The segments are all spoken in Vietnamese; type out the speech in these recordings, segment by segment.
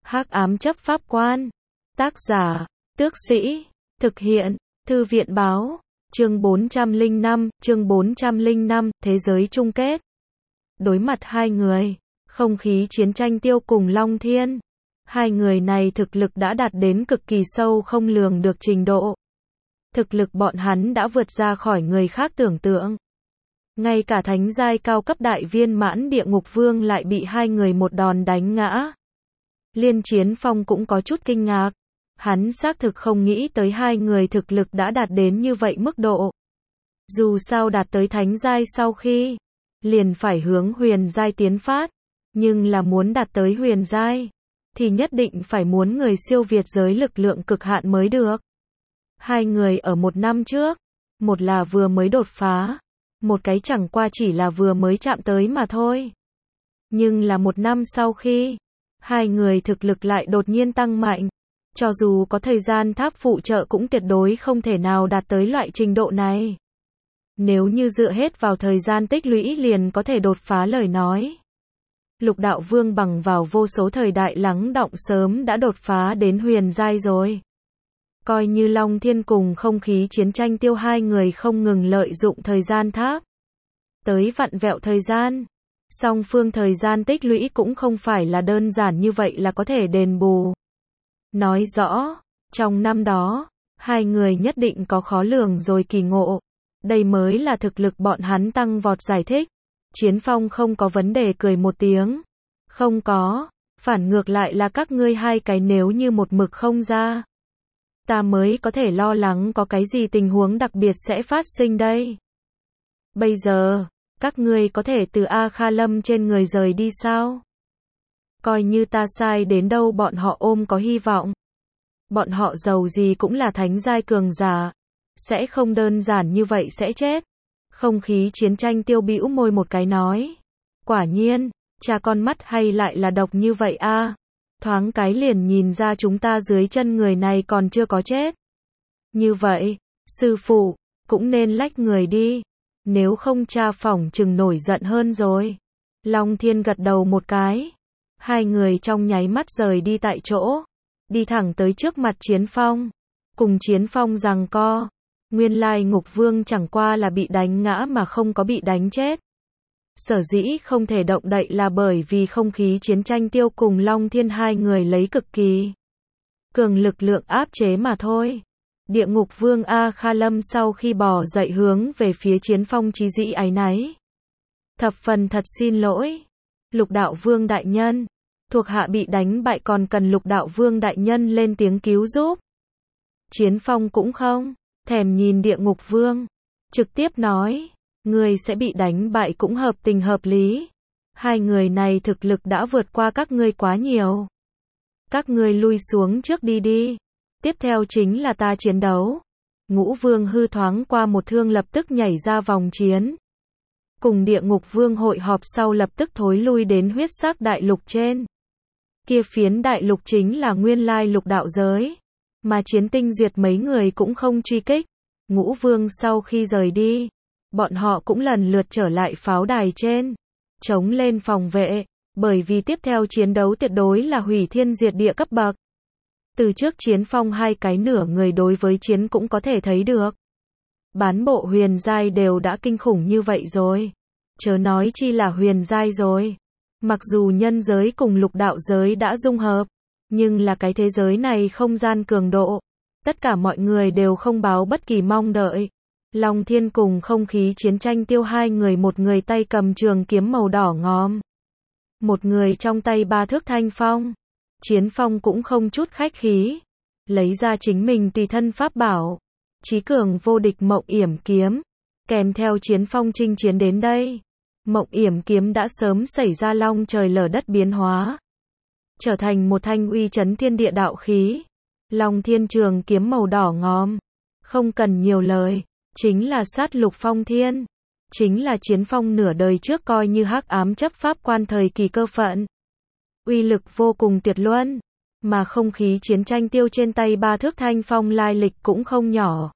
Hắc ám chấp pháp quan. Tác giả, Tước Sĩ. Thực hiện, Thư viện báo. Chương 405, Thế giới chung kết. Đối mặt hai người, không khí chiến tranh Tiêu cùng Long Thiên. Hai người này thực lực đã đạt đến cực kỳ sâu không lường được trình độ. Thực lực bọn hắn đã vượt ra khỏi người khác tưởng tượng. Ngay cả thánh giai cao cấp đại viên mãn địa ngục vương lại bị hai người một đòn đánh ngã. Liên Chiến Phong cũng có chút kinh ngạc. Hắn xác thực không nghĩ tới hai người thực lực đã đạt đến như vậy mức độ. Dù sao đạt tới thánh giai sau khi, liền phải hướng huyền giai tiến phát. Nhưng là muốn đạt tới huyền giai, thì nhất định phải muốn người siêu việt giới lực lượng cực hạn mới được. Hai người ở một năm trước, một là vừa mới đột phá, một cái chẳng qua chỉ là vừa mới chạm tới mà thôi. Nhưng là một năm sau khi, hai người thực lực lại đột nhiên tăng mạnh. Cho dù có thời gian tháp phụ trợ cũng tuyệt đối không thể nào đạt tới loại trình độ này. Nếu như dựa hết vào thời gian tích lũy liền có thể đột phá lời nói. Lục đạo vương bằng vào vô số thời đại lắng đọng sớm đã đột phá đến huyền giai rồi. Coi như Long Thiên cùng không khí chiến tranh Tiêu hai người không ngừng lợi dụng thời gian tháp. Tới vặn vẹo thời gian. Song phương thời gian tích lũy cũng không phải là đơn giản như vậy là có thể đền bù. Nói rõ, trong năm đó, hai người nhất định có khó lường rồi kỳ ngộ. Đây mới là thực lực bọn hắn tăng vọt giải thích. Chiến Phong không có vấn đề cười một tiếng. Không có, phản ngược lại là các ngươi hai cái nếu như một mực không ra. Ta mới có thể lo lắng có cái gì tình huống đặc biệt sẽ phát sinh đây. Bây giờ, các ngươi có thể từ A Kha Lâm trên người rời đi sao? Coi như ta sai đến đâu bọn họ ôm có hy vọng. Bọn họ giàu gì cũng là thánh giai cường giả. Sẽ không đơn giản như vậy sẽ chết. Không khí chiến tranh Tiêu bĩu môi một cái nói. Quả nhiên, cha con mắt hay lại là độc như vậy a. Thoáng cái liền nhìn ra chúng ta dưới chân người này còn chưa có chết. Như vậy, sư phụ, cũng nên lách người đi. Nếu không cha phỏng chừng nổi giận hơn rồi. Long Thiên gật đầu một cái. Hai người trong nháy mắt rời đi tại chỗ. Đi thẳng tới trước mặt Chiến Phong. Cùng Chiến Phong giằng co. Nguyên lai Ngục Vương chẳng qua là bị đánh ngã mà không có bị đánh chết. Sở dĩ không thể động đậy là bởi vì không khí chiến tranh Tiêu cùng Long Thiên hai người lấy cực kỳ cường lực lượng áp chế mà thôi. Địa Ngục Vương A Kha Lâm sau khi bò dậy hướng về phía Chiến Phong chí dĩ áy náy. Thập phần thật xin lỗi. Lục đạo vương đại nhân. Thuộc hạ bị đánh bại còn cần lục đạo vương đại nhân lên tiếng cứu giúp. Chiến Phong cũng không thèm nhìn Địa Ngục Vương. Trực tiếp nói. Người sẽ bị đánh bại cũng hợp tình hợp lý. Hai người này thực lực đã vượt qua các ngươi quá nhiều. Các ngươi lui xuống trước đi đi. Tiếp theo chính là ta chiến đấu. Ngũ Vương hư thoáng qua một thương lập tức nhảy ra vòng chiến. Cùng Địa Ngục Vương hội họp sau lập tức thối lui đến huyết sắc đại lục trên. Kia phiến đại lục chính là nguyên lai lục đạo giới. Mà Chiến Tinh Duyệt mấy người cũng không truy kích. Ngũ Vương sau khi rời đi, bọn họ cũng lần lượt trở lại pháo đài trên. Chống lên phòng vệ. Bởi vì tiếp theo chiến đấu tuyệt đối là hủy thiên diệt địa cấp bậc. Từ trước Chiến Phong hai cái nửa người đối với chiến cũng có thể thấy được. Bán bộ huyền giai đều đã kinh khủng như vậy rồi. Chớ nói chi là huyền giai rồi. Mặc dù nhân giới cùng lục đạo giới đã dung hợp, nhưng là cái thế giới này không gian cường độ. Tất cả mọi người đều không báo bất kỳ mong đợi. Long Thiên cùng không khí chiến tranh Tiêu hai người, một người tay cầm trường kiếm màu đỏ ngòm. Một người trong tay ba thước thanh phong. Chiến Phong cũng không chút khách khí. Lấy ra chính mình tùy thân pháp bảo. Chí cường vô địch Mộng Yểm kiếm. Kèm theo Chiến Phong chinh chiến đến đây. Mộng Yểm kiếm đã sớm xảy ra long trời lở đất biến hóa. Trở thành một thanh uy chấn thiên địa đạo khí. Long Thiên trường kiếm màu đỏ ngòm. Không cần nhiều lời. Chính là sát lục phong thiên. Chính là Chiến Phong nửa đời trước coi như hắc ám chấp pháp quan thời kỳ cơ phận. Uy lực vô cùng tuyệt luân. Mà không khí chiến tranh Tiêu trên tay ba thước thanh phong lai lịch cũng không nhỏ.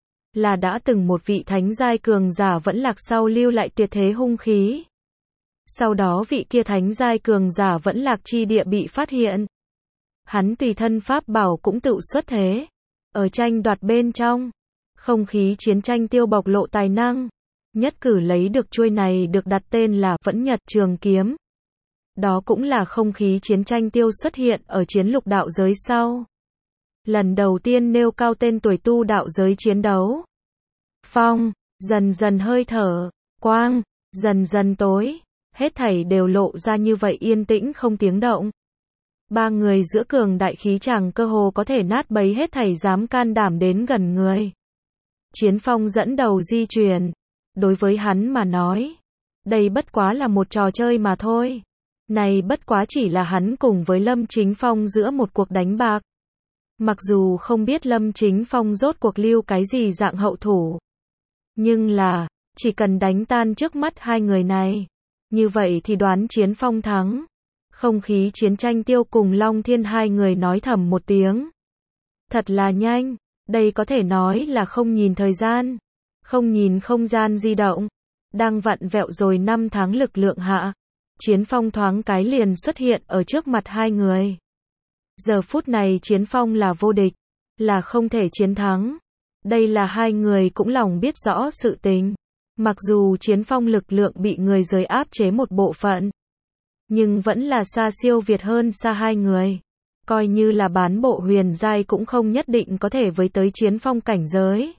Là đã từng một vị thánh giai cường giả vẫn lạc sau lưu lại tuyệt thế hung khí. Sau đó vị kia thánh giai cường giả vẫn lạc chi địa bị phát hiện. Hắn tùy thân pháp bảo cũng tự xuất thế. Ở tranh đoạt bên trong, không khí chiến tranh tiêu bộc lộ tài năng. Nhất cử lấy được chuôi này được đặt tên là Vẫn Nhật Trường Kiếm. Đó cũng là không khí chiến tranh tiêu xuất hiện ở chiến lục đạo giới sau. Lần đầu tiên nêu cao tên tuổi tu đạo giới chiến đấu. Phong, dần dần hơi thở, quang, dần dần tối, hết thảy đều lộ ra như vậy yên tĩnh không tiếng động. Ba người giữa cường đại khí chàng cơ hồ có thể nát bấy hết thảy dám can đảm đến gần người. Chiến Phong dẫn đầu di chuyển. Đối với hắn mà nói, đây bất quá là một trò chơi mà thôi. Này bất quá chỉ là hắn cùng với Lâm Chính Phong giữa một cuộc đánh bạc. Mặc dù không biết Lâm Chính Phong rốt cuộc lưu cái gì dạng hậu thủ. Nhưng là, chỉ cần đánh tan trước mắt hai người này. Như vậy thì đoán Chiến Phong thắng. Không khí chiến tranh tiêu cùng Long Thiên hai người nói thầm một tiếng. Thật là nhanh, đây có thể nói là không nhìn thời gian. Không nhìn không gian di động. Đang vặn vẹo rồi 5 tháng lực lượng hạ. Chiến Phong thoáng cái liền xuất hiện ở trước mặt hai người. Giờ phút này Chiến Phong là vô địch, là không thể chiến thắng. Đây là hai người cũng lòng biết rõ sự tình. Mặc dù Chiến Phong lực lượng bị người giới áp chế một bộ phận, nhưng vẫn là xa siêu việt hơn xa hai người. Coi như là bán bộ huyền giai cũng không nhất định có thể với tới Chiến Phong cảnh giới.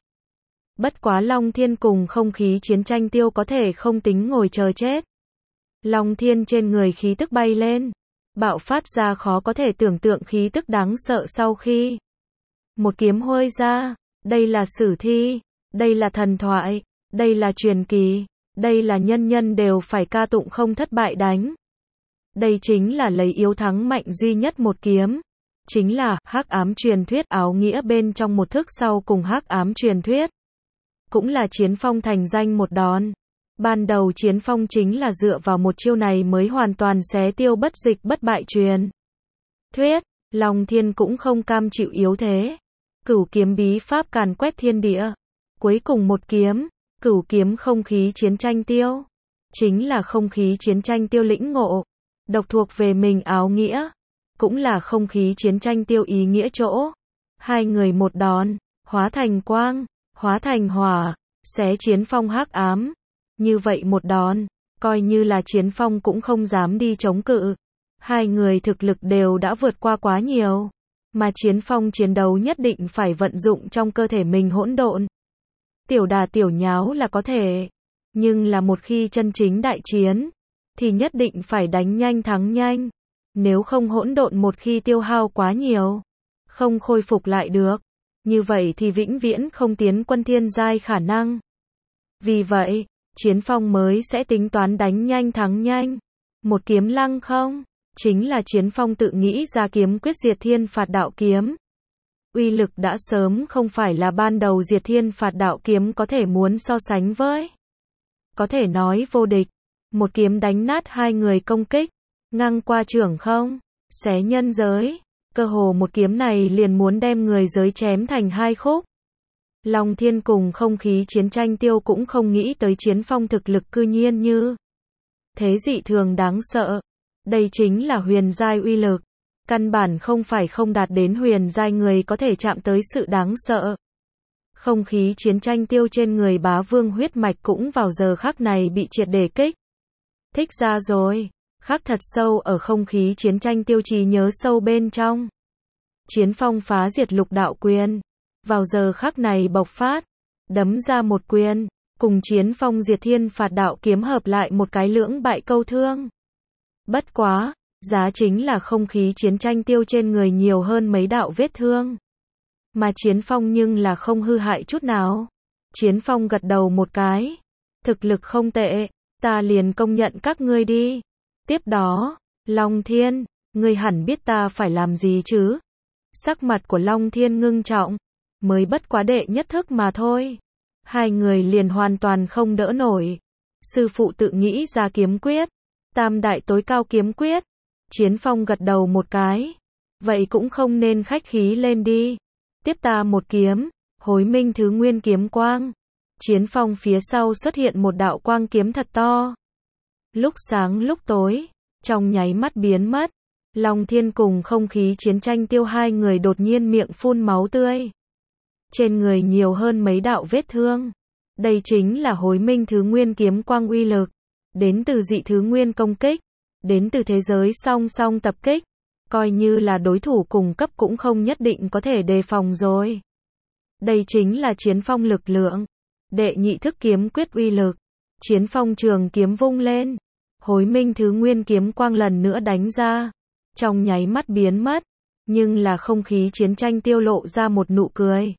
Bất quá Long Thiên cùng không khí chiến tranh tiêu có thể không tính ngồi chờ chết. Long Thiên trên người khí tức bay lên, bạo phát ra khó có thể tưởng tượng khí tức đáng sợ sau khi một kiếm huôi ra. Đây là sử thi, đây là thần thoại, đây là truyền kỳ, đây là nhân nhân đều phải ca tụng không thất bại đánh. Đây chính là lấy yếu thắng mạnh duy nhất một kiếm. Chính là hắc ám truyền thuyết áo nghĩa bên trong một thức sau cùng hắc ám truyền thuyết. Cũng là Chiến Phong thành danh một đòn. Ban đầu Chiến Phong chính là dựa vào một chiêu này mới hoàn toàn xé tiêu bất dịch bất bại truyền thuyết. Long Thiên cũng không cam chịu yếu thế. Cửu kiếm bí pháp càn quét thiên địa. Cuối cùng một kiếm, cửu kiếm không khí chiến tranh tiêu. Chính là không khí chiến tranh tiêu lĩnh ngộ. Độc thuộc về mình áo nghĩa. Cũng là không khí chiến tranh tiêu ý nghĩa chỗ. Hai người một đòn, hóa thành quang, hóa thành hỏa, xé Chiến Phong hắc ám. Như vậy một đòn, coi như là Chiến Phong cũng không dám đi chống cự. Hai người thực lực đều đã vượt qua quá nhiều. Mà Chiến Phong chiến đấu nhất định phải vận dụng trong cơ thể mình hỗn độn. Tiểu đà tiểu nháo là có thể. Nhưng là một khi chân chính đại chiến, thì nhất định phải đánh nhanh thắng nhanh. Nếu không hỗn độn một khi tiêu hao quá nhiều, không khôi phục lại được. Như vậy thì vĩnh viễn không tiến quân thiên giai khả năng. Vì vậy, Chiến Phong mới sẽ tính toán đánh nhanh thắng nhanh. Một kiếm lăng không, chính là Chiến Phong tự nghĩ ra kiếm quyết diệt thiên phạt đạo kiếm. Uy lực đã sớm không phải là ban đầu diệt thiên phạt đạo kiếm có thể muốn so sánh với. Có thể nói vô địch. Một kiếm đánh nát hai người công kích. Ngang qua trưởng không, xé nhân giới. Cơ hồ một kiếm này liền muốn đem người giới chém thành hai khúc. Long Thiên cùng không khí chiến tranh tiêu cũng không nghĩ tới Chiến Phong thực lực cư nhiên như thế dị thường đáng sợ. Đây chính là huyền giai uy lực. Căn bản không phải không đạt đến huyền giai người có thể chạm tới sự đáng sợ. Không khí chiến tranh tiêu trên người Bá Vương huyết mạch cũng vào giờ khắc này bị triệt để kích thích ra rồi. Khắc thật sâu ở không khí chiến tranh tiêu trí nhớ sâu bên trong. Chiến Phong phá diệt lục đạo quyền. Vào giờ khắc này bộc phát. Đấm ra một quyền. Cùng Chiến Phong diệt thiên phạt đạo kiếm hợp lại một cái lưỡng bại câu thương. Bất quá, giá chính là không khí chiến tranh tiêu trên người nhiều hơn mấy đạo vết thương. Mà Chiến Phong nhưng là không hư hại chút nào. Chiến Phong gật đầu một cái. Thực lực không tệ, ta liền công nhận các ngươi đi. Tiếp đó, Long Thiên, ngươi hẳn biết ta phải làm gì chứ? Sắc mặt của Long Thiên ngưng trọng, mới bất quá đệ nhất thức mà thôi. Hai người liền hoàn toàn không đỡ nổi. Sư phụ tự nghĩ ra kiếm quyết, tam đại tối cao kiếm quyết. Chiến Phong gật đầu một cái. Vậy cũng không nên khách khí lên đi. Tiếp ta một kiếm, Hối Minh Thứ Nguyên kiếm quang. Chiến Phong phía sau xuất hiện một đạo quang kiếm thật to. Lúc sáng lúc tối, trong nháy mắt biến mất. Long Thiên cùng không khí chiến tranh tiêu hai người đột nhiên miệng phun máu tươi. Trên người nhiều hơn mấy đạo vết thương. Đây chính là Hối Minh Thứ Nguyên kiếm quang uy lực. Đến từ dị thứ nguyên công kích. Đến từ thế giới song song tập kích. Coi như là đối thủ cùng cấp cũng không nhất định có thể đề phòng rồi. Đây chính là Chiến Phong lực lượng. Đệ nhị thức kiếm quyết uy lực. Chiến Phong trường kiếm vung lên. Hối Minh Thứ Nguyên kiếm quang lần nữa đánh ra. Trong nháy mắt biến mất. Nhưng là không khí chiến tranh tiêu lộ ra một nụ cười.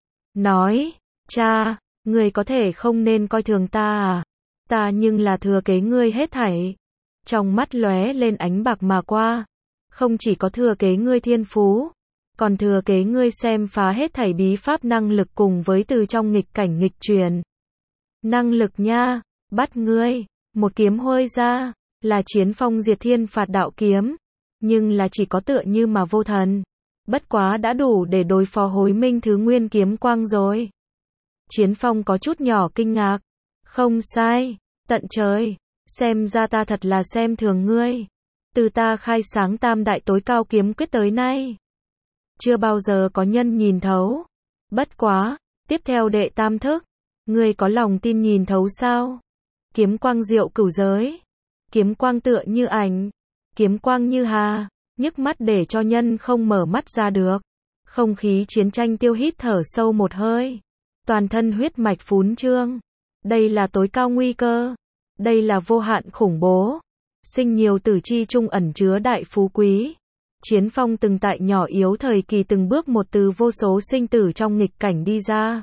Nói, cha, ngươi có thể không nên coi thường ta à? Ta nhưng là thừa kế ngươi hết thảy. Trong mắt lóe lên ánh bạc mà qua. Không chỉ có thừa kế ngươi thiên phú, còn thừa kế ngươi xem phá hết thảy bí pháp năng lực cùng với từ trong nghịch cảnh nghịch truyền. Năng lực nha, bắt ngươi, một kiếm hôi ra, là Chiến Phong diệt thiên phạt đạo kiếm, nhưng là chỉ có tựa như mà vô thần. Bất quá đã đủ để đối phó Hối Minh Thứ Nguyên kiếm quang rồi. Chiến Phong có chút nhỏ kinh ngạc. Không sai, tận trời, xem ra ta thật là xem thường ngươi. Từ ta khai sáng tam đại tối cao kiếm quyết tới nay, chưa bao giờ có nhân nhìn thấu. Bất quá, tiếp theo đệ tam thức, ngươi có lòng tin nhìn thấu sao? Kiếm quang diệu cửu giới, kiếm quang tựa như ảnh, kiếm quang như hà, nhức mắt để cho nhân không mở mắt ra được. Không khí chiến tranh tiêu hít thở sâu một hơi, toàn thân huyết mạch phún trương. Đây là tối cao nguy cơ, đây là vô hạn khủng bố. Sinh nhiều tử chi trung ẩn chứa đại phú quý. Chiến Phong từng tại nhỏ yếu thời kỳ từng bước một từ vô số sinh tử trong nghịch cảnh đi ra.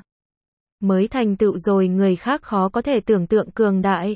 Mới thành tựu rồi người khác khó có thể tưởng tượng cường đại.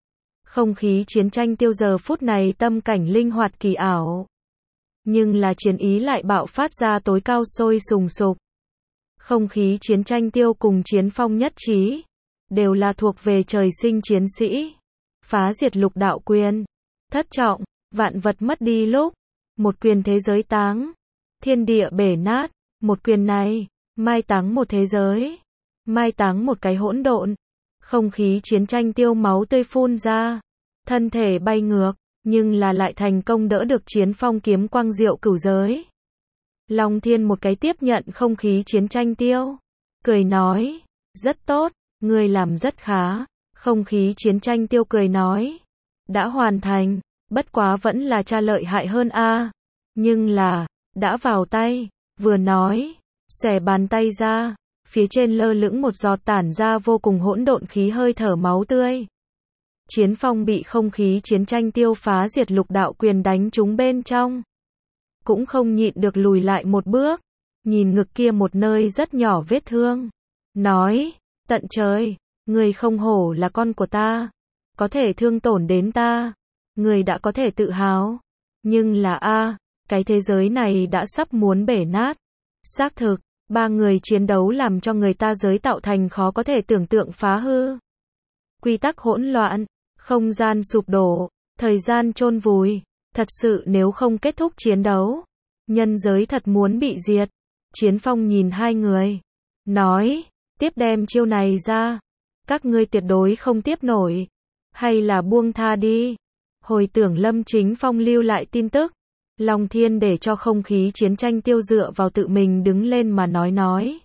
Không khí chiến tranh tiêu giờ phút này tâm cảnh linh hoạt kỳ ảo. Nhưng là chiến ý lại bạo phát ra tối cao sôi sùng sục. Không khí chiến tranh tiêu cùng Chiến Phong nhất trí. Đều là thuộc về trời sinh chiến sĩ. Phá diệt lục đạo quyền. Thất trọng, vạn vật mất đi lúc. Một quyền thế giới táng. Thiên địa bể nát. Một quyền này, mai táng một thế giới. Mai táng một cái hỗn độn. Không khí chiến tranh tiêu máu tươi phun ra. Thân thể bay ngược, nhưng là lại thành công đỡ được Chiến Phong kiếm quang diệu cửu giới. Long Thiên một cái tiếp nhận không khí chiến tranh tiêu. Cười nói, rất tốt, ngươi làm rất khá. Không khí chiến tranh tiêu cười nói, đã hoàn thành, bất quá vẫn là cha lợi hại hơn a. Nhưng là, đã vào tay, vừa nói, xòe bàn tay ra, phía trên lơ lửng một giọt tản ra vô cùng hỗn độn khí hơi thở máu tươi. Chiến Phong bị không khí chiến tranh tiêu phá diệt lục đạo quyền đánh trúng bên trong. Cũng không nhịn được lùi lại một bước, nhìn ngực kia một nơi rất nhỏ vết thương. Nói, tận trời, người không hổ là con của ta, có thể thương tổn đến ta, người đã có thể tự hào. Nhưng là cái thế giới này đã sắp muốn bể nát. Xác thực, ba người chiến đấu làm cho người ta giới tạo thành khó có thể tưởng tượng phá hư. Quy tắc hỗn loạn, không gian sụp đổ, thời gian chôn vùi. Thật sự nếu không kết thúc chiến đấu, nhân giới thật muốn bị diệt. Chiến Phong nhìn hai người, nói, tiếp đem chiêu này ra, các ngươi tuyệt đối không tiếp nổi, hay là buông tha đi. Hồi tưởng Lâm Chính Phong lưu lại tin tức, Long Thiên để cho không khí chiến tranh tiêu dựa vào tự mình đứng lên mà nói.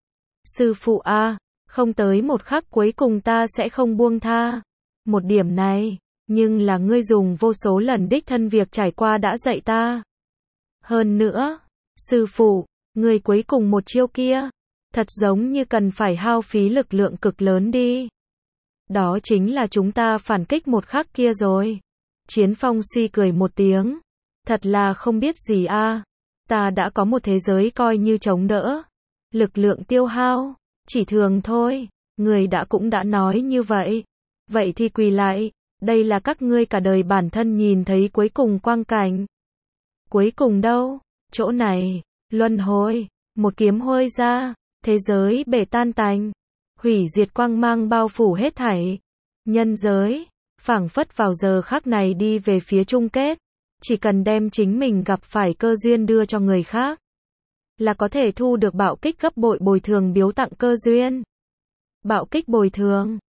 Sư phụ không tới một khắc cuối cùng ta sẽ không buông tha. Một điểm này, nhưng là ngươi dùng vô số lần đích thân việc trải qua đã dạy ta. Hơn nữa, sư phụ, ngươi cuối cùng một chiêu kia, thật giống như cần phải hao phí lực lượng cực lớn đi. Đó chính là chúng ta phản kích một khắc kia rồi. Chiến Phong suy cười một tiếng. Thật là không biết gì ta đã có một thế giới coi như chống đỡ. Lực lượng tiêu hao, chỉ thường thôi. Người cũng đã nói như vậy. Vậy thì quỳ lại. Đây là các ngươi cả đời bản thân nhìn thấy cuối cùng quang cảnh. Cuối cùng đâu? Chỗ này, luân hồi, một kiếm hôi ra, thế giới bể tan tành, hủy diệt quang mang bao phủ hết thảy. Nhân giới, phảng phất vào giờ khắc này đi về phía chung kết. Chỉ cần đem chính mình gặp phải cơ duyên đưa cho người khác, là có thể thu được bạo kích gấp bội bồi thường biếu tặng cơ duyên. Bạo kích bồi thường,